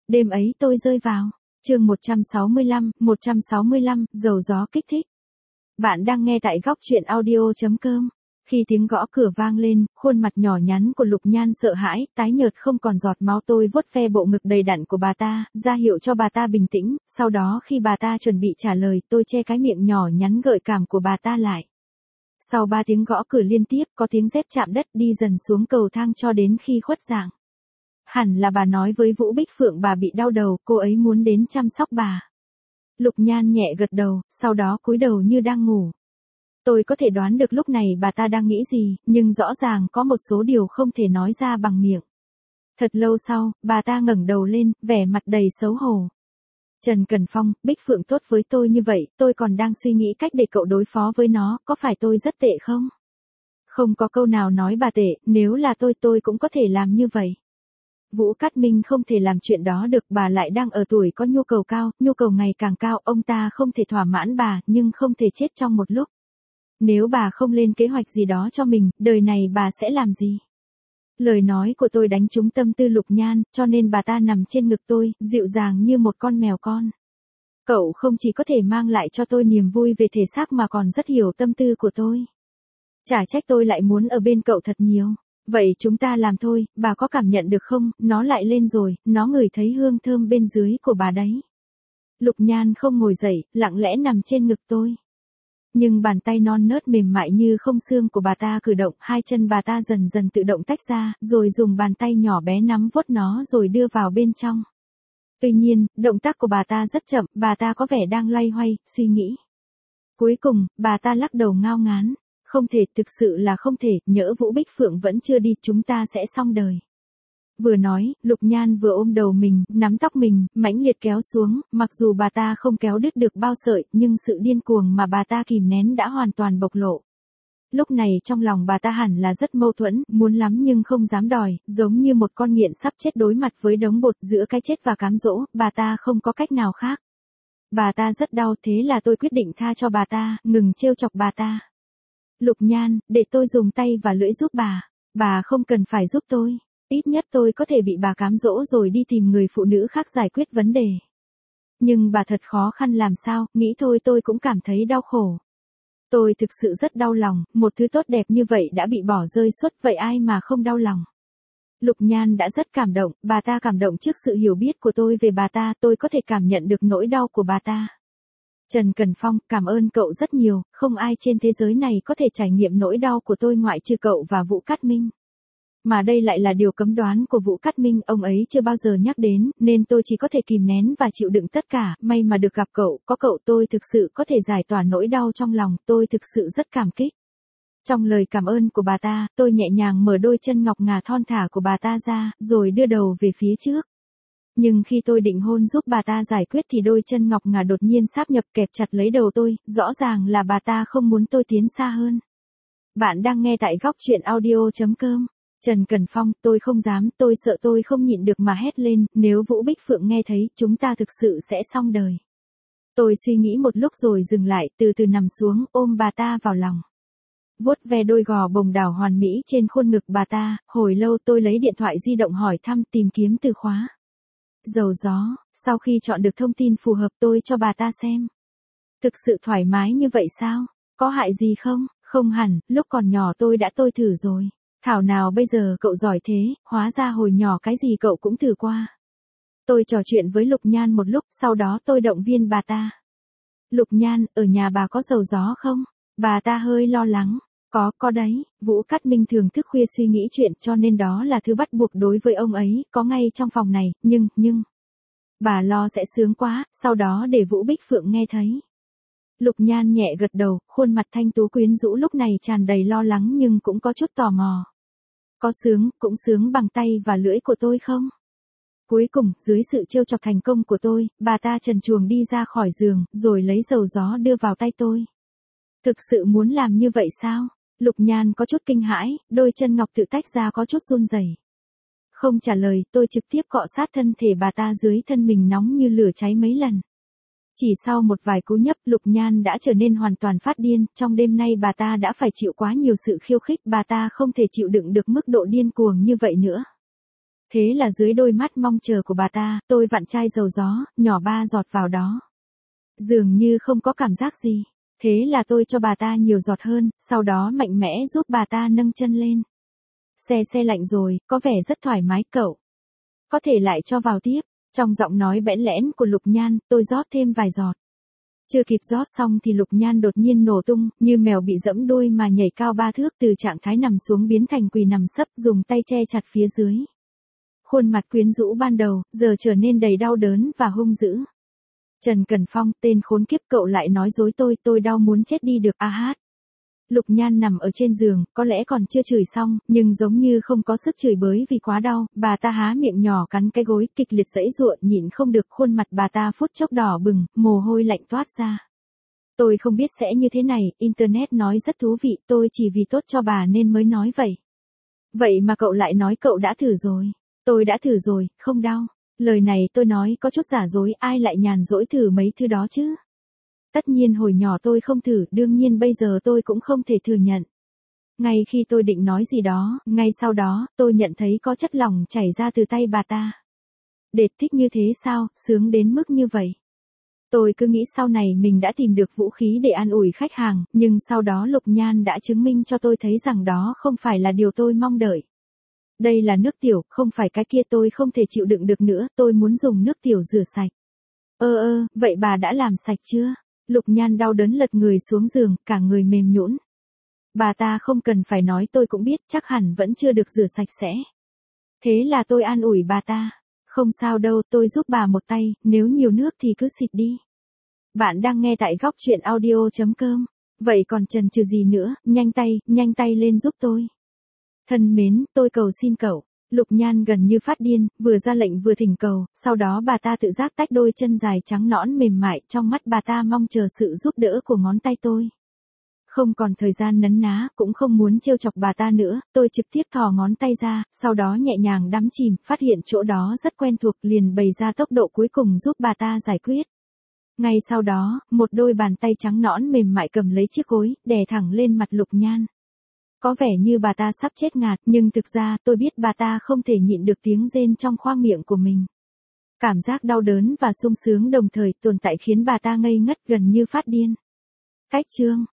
Đêm ấy tôi rơi vào. Chương 165, dầu gió kích thích. Bạn đang nghe tại góc truyện audio.com. Khi tiếng gõ cửa vang lên, khuôn mặt nhỏ nhắn của Lục Nhan sợ hãi, tái nhợt không còn giọt máu, tôi vuốt ve bộ ngực đầy đặn của bà ta, ra hiệu cho bà ta bình tĩnh, sau đó khi bà ta chuẩn bị trả lời, tôi che cái miệng nhỏ nhắn gợi cảm của bà ta lại. Sau 3 tiếng gõ cửa liên tiếp, có tiếng dép chạm đất đi dần xuống cầu thang cho đến khi khuất dạng. Hẳn là bà nói với Vũ Bích Phượng bà bị đau đầu, cô ấy muốn đến chăm sóc bà. Lục Nhan nhẹ gật đầu, sau đó cúi đầu như đang ngủ. Tôi có thể đoán được lúc này bà ta đang nghĩ gì, nhưng rõ ràng có một số điều không thể nói ra bằng miệng. Thật lâu sau, bà ta ngẩng đầu lên, vẻ mặt đầy xấu hổ. Trần Cẩn Phong, Bích Phượng tốt với tôi như vậy, tôi còn đang suy nghĩ cách để cậu đối phó với nó, có phải tôi rất tệ không? Không có câu nào nói bà tệ, nếu là tôi cũng có thể làm như vậy. Vũ Cát Minh không thể làm chuyện đó được, bà lại đang ở tuổi có nhu cầu cao, nhu cầu ngày càng cao, ông ta không thể thỏa mãn bà, nhưng không thể chết trong một lúc. Nếu bà không lên kế hoạch gì đó cho mình, đời này bà sẽ làm gì? Lời nói của tôi đánh trúng tâm tư Lục Nhan, cho nên bà ta nằm trên ngực tôi, dịu dàng như một con mèo con. Cậu không chỉ có thể mang lại cho tôi niềm vui về thể xác mà còn rất hiểu tâm tư của tôi. Chả trách tôi lại muốn ở bên cậu thật nhiều. Vậy chúng ta làm thôi, bà có cảm nhận được không, nó lại lên rồi, nó ngửi thấy hương thơm bên dưới của bà đấy. Lục Nhan không ngồi dậy, lặng lẽ nằm trên ngực tôi. Nhưng bàn tay non nớt mềm mại như không xương của bà ta cử động, hai chân bà ta dần dần tự động tách ra, rồi dùng bàn tay nhỏ bé nắm vuốt nó rồi đưa vào bên trong. Tuy nhiên, động tác của bà ta rất chậm, bà ta có vẻ đang loay hoay, suy nghĩ. Cuối cùng, bà ta lắc đầu ngao ngán. Không thể, thực sự là không thể, nhỡ Vũ Bích Phượng vẫn chưa đi, chúng ta sẽ xong đời. Vừa nói, Lục Nhan vừa ôm đầu mình, nắm tóc mình, mãnh liệt kéo xuống, mặc dù bà ta không kéo đứt được bao sợi, nhưng sự điên cuồng mà bà ta kìm nén đã hoàn toàn bộc lộ. Lúc này trong lòng bà ta hẳn là rất mâu thuẫn, muốn lắm nhưng không dám đòi, giống như một con nghiện sắp chết đối mặt với đống bột giữa cái chết và cám dỗ, bà ta không có cách nào khác. Bà ta rất đau, thế là tôi quyết định tha cho bà ta, ngừng trêu chọc bà ta. Lục Nhan, để tôi dùng tay và lưỡi giúp bà không cần phải giúp tôi, ít nhất tôi có thể bị bà cám dỗ rồi đi tìm người phụ nữ khác giải quyết vấn đề. Nhưng bà thật khó khăn làm sao, nghĩ thôi tôi cũng cảm thấy đau khổ. Tôi thực sự rất đau lòng, một thứ tốt đẹp như vậy đã bị bỏ rơi suốt, vậy ai mà không đau lòng. Lục Nhan đã rất cảm động, bà ta cảm động trước sự hiểu biết của tôi về bà ta, tôi có thể cảm nhận được nỗi đau của bà ta. Trần Cẩn Phong, cảm ơn cậu rất nhiều, không ai trên thế giới này có thể trải nghiệm nỗi đau của tôi ngoại trừ cậu và Vũ Cát Minh. Mà đây lại là điều cấm đoán của Vũ Cát Minh, ông ấy chưa bao giờ nhắc đến, nên tôi chỉ có thể kìm nén và chịu đựng tất cả, may mà được gặp cậu, có cậu tôi thực sự có thể giải tỏa nỗi đau trong lòng, tôi thực sự rất cảm kích. Trong lời cảm ơn của bà ta, tôi nhẹ nhàng mở đôi chân ngọc ngà thon thả của bà ta ra, rồi đưa đầu về phía trước. Nhưng khi tôi định hôn giúp bà ta giải quyết thì đôi chân ngọc ngà đột nhiên sáp nhập kẹp chặt lấy đầu tôi, rõ ràng là bà ta không muốn tôi tiến xa hơn. Bạn đang nghe tại góc truyện audio.com. Trần Cẩn Phong, tôi không dám, tôi sợ tôi không nhịn được mà hét lên, nếu Vũ Bích Phượng nghe thấy, chúng ta thực sự sẽ xong đời. Tôi suy nghĩ một lúc rồi dừng lại, từ từ nằm xuống, ôm bà ta vào lòng. Vuốt ve đôi gò bồng đảo hoàn mỹ trên khuôn ngực bà ta, hồi lâu tôi lấy điện thoại di động hỏi thăm tìm kiếm từ khóa. Dầu gió, sau khi chọn được thông tin phù hợp tôi cho bà ta xem. Thực sự thoải mái như vậy sao? Có hại gì không? Không hẳn, lúc còn nhỏ tôi đã thử rồi. Thảo nào bây giờ cậu giỏi thế, hóa ra hồi nhỏ cái gì cậu cũng thử qua. Tôi trò chuyện với Lục Nhan một lúc, sau đó tôi động viên bà ta. Lục Nhan, ở nhà bà có dầu gió không? Bà ta hơi lo lắng. Có đấy, Vũ Cát Minh thường thức khuya suy nghĩ chuyện cho nên đó là thứ bắt buộc đối với ông ấy, có ngay trong phòng này, nhưng... Bà lo sẽ sướng quá, sau đó để Vũ Bích Phượng nghe thấy. Lục Nhan nhẹ gật đầu, khuôn mặt thanh tú quyến rũ lúc này tràn đầy lo lắng nhưng cũng có chút tò mò. Có sướng, cũng sướng bằng tay và lưỡi của tôi không? Cuối cùng, dưới sự trêu chọc thành công của tôi, bà ta trần truồng đi ra khỏi giường, rồi lấy dầu gió đưa vào tay tôi. Thực sự muốn làm như vậy sao? Lục Nhan có chút kinh hãi, đôi chân ngọc tự tách ra có chút run rẩy. Không trả lời, tôi trực tiếp cọ sát thân thể bà ta dưới thân mình nóng như lửa cháy mấy lần. Chỉ sau một vài cú nhấp, Lục Nhan đã trở nên hoàn toàn phát điên, trong đêm nay bà ta đã phải chịu quá nhiều sự khiêu khích, bà ta không thể chịu đựng được mức độ điên cuồng như vậy nữa. Thế là dưới đôi mắt mong chờ của bà ta, tôi vặn chai dầu gió, nhỏ 3 giọt vào đó. Dường như không có cảm giác gì. Thế là tôi cho bà ta nhiều giọt hơn, sau đó mạnh mẽ giúp bà ta nâng chân lên. Xe lạnh rồi, có vẻ rất thoải mái cậu. Có thể lại cho vào tiếp. Trong giọng nói bẽn lẽn của Lục Nhan, tôi rót thêm vài giọt. Chưa kịp rót xong thì Lục Nhan đột nhiên nổ tung, như mèo bị dẫm đuôi mà nhảy cao 3 thước, từ trạng thái nằm xuống biến thành quỳ nằm sấp, dùng tay che chặt phía dưới. Khuôn mặt quyến rũ ban đầu, giờ trở nên đầy đau đớn và hung dữ. Trần Cẩn Phong, tên khốn kiếp, cậu lại nói dối tôi đau muốn chết đi được a hát. Lục Nhan nằm ở trên giường, có lẽ còn chưa chửi xong, nhưng giống như không có sức chửi bới vì quá đau, bà ta há miệng nhỏ cắn cái gối, kịch liệt giãy giụa, nhịn không được, khuôn mặt bà ta phút chốc đỏ bừng, mồ hôi lạnh toát ra. Tôi không biết sẽ như thế này, internet nói rất thú vị, tôi chỉ vì tốt cho bà nên mới nói vậy. Vậy mà cậu lại nói cậu đã thử rồi. Tôi đã thử rồi, không đau. Lời này tôi nói có chút giả dối, ai lại nhàn rỗi thử mấy thứ đó chứ? Tất nhiên hồi nhỏ tôi không thử, đương nhiên bây giờ tôi cũng không thể thừa nhận. Ngay khi tôi định nói gì đó, ngay sau đó, tôi nhận thấy có chất lỏng chảy ra từ tay bà ta. Đệt thích như thế sao, sướng đến mức như vậy. Tôi cứ nghĩ sau này mình đã tìm được vũ khí để an ủi khách hàng, nhưng sau đó Lục Nhan đã chứng minh cho tôi thấy rằng đó không phải là điều tôi mong đợi. Đây là nước tiểu, không phải cái kia, tôi không thể chịu đựng được nữa, tôi muốn dùng nước tiểu rửa sạch. Vậy bà đã làm sạch chưa? Lục Nhan đau đớn lật người xuống giường, cả người mềm nhũn. Bà ta không cần phải nói tôi cũng biết, chắc hẳn vẫn chưa được rửa sạch sẽ. Thế là tôi an ủi bà ta. Không sao đâu, tôi giúp bà một tay, nếu nhiều nước thì cứ xịt đi. Bạn đang nghe tại góc truyện audio.com. Vậy còn chần chừ gì nữa, nhanh tay lên giúp tôi. Thân mến, tôi cầu xin cậu. Lục Nhan gần như phát điên, vừa ra lệnh vừa thỉnh cầu, sau đó bà ta tự giác tách đôi chân dài trắng nõn mềm mại, trong mắt bà ta mong chờ sự giúp đỡ của ngón tay tôi. Không còn thời gian nấn ná, cũng không muốn trêu chọc bà ta nữa, tôi trực tiếp thò ngón tay ra, sau đó nhẹ nhàng đắm chìm, phát hiện chỗ đó rất quen thuộc, liền bày ra tốc độ cuối cùng giúp bà ta giải quyết. Ngay sau đó, một đôi bàn tay trắng nõn mềm mại cầm lấy chiếc gối, đè thẳng lên mặt Lục Nhan. Có vẻ như bà ta sắp chết ngạt, nhưng thực ra tôi biết bà ta không thể nhịn được tiếng rên trong khoang miệng của mình. Cảm giác đau đớn và sung sướng đồng thời tồn tại khiến bà ta ngây ngất gần như phát điên. Cách chương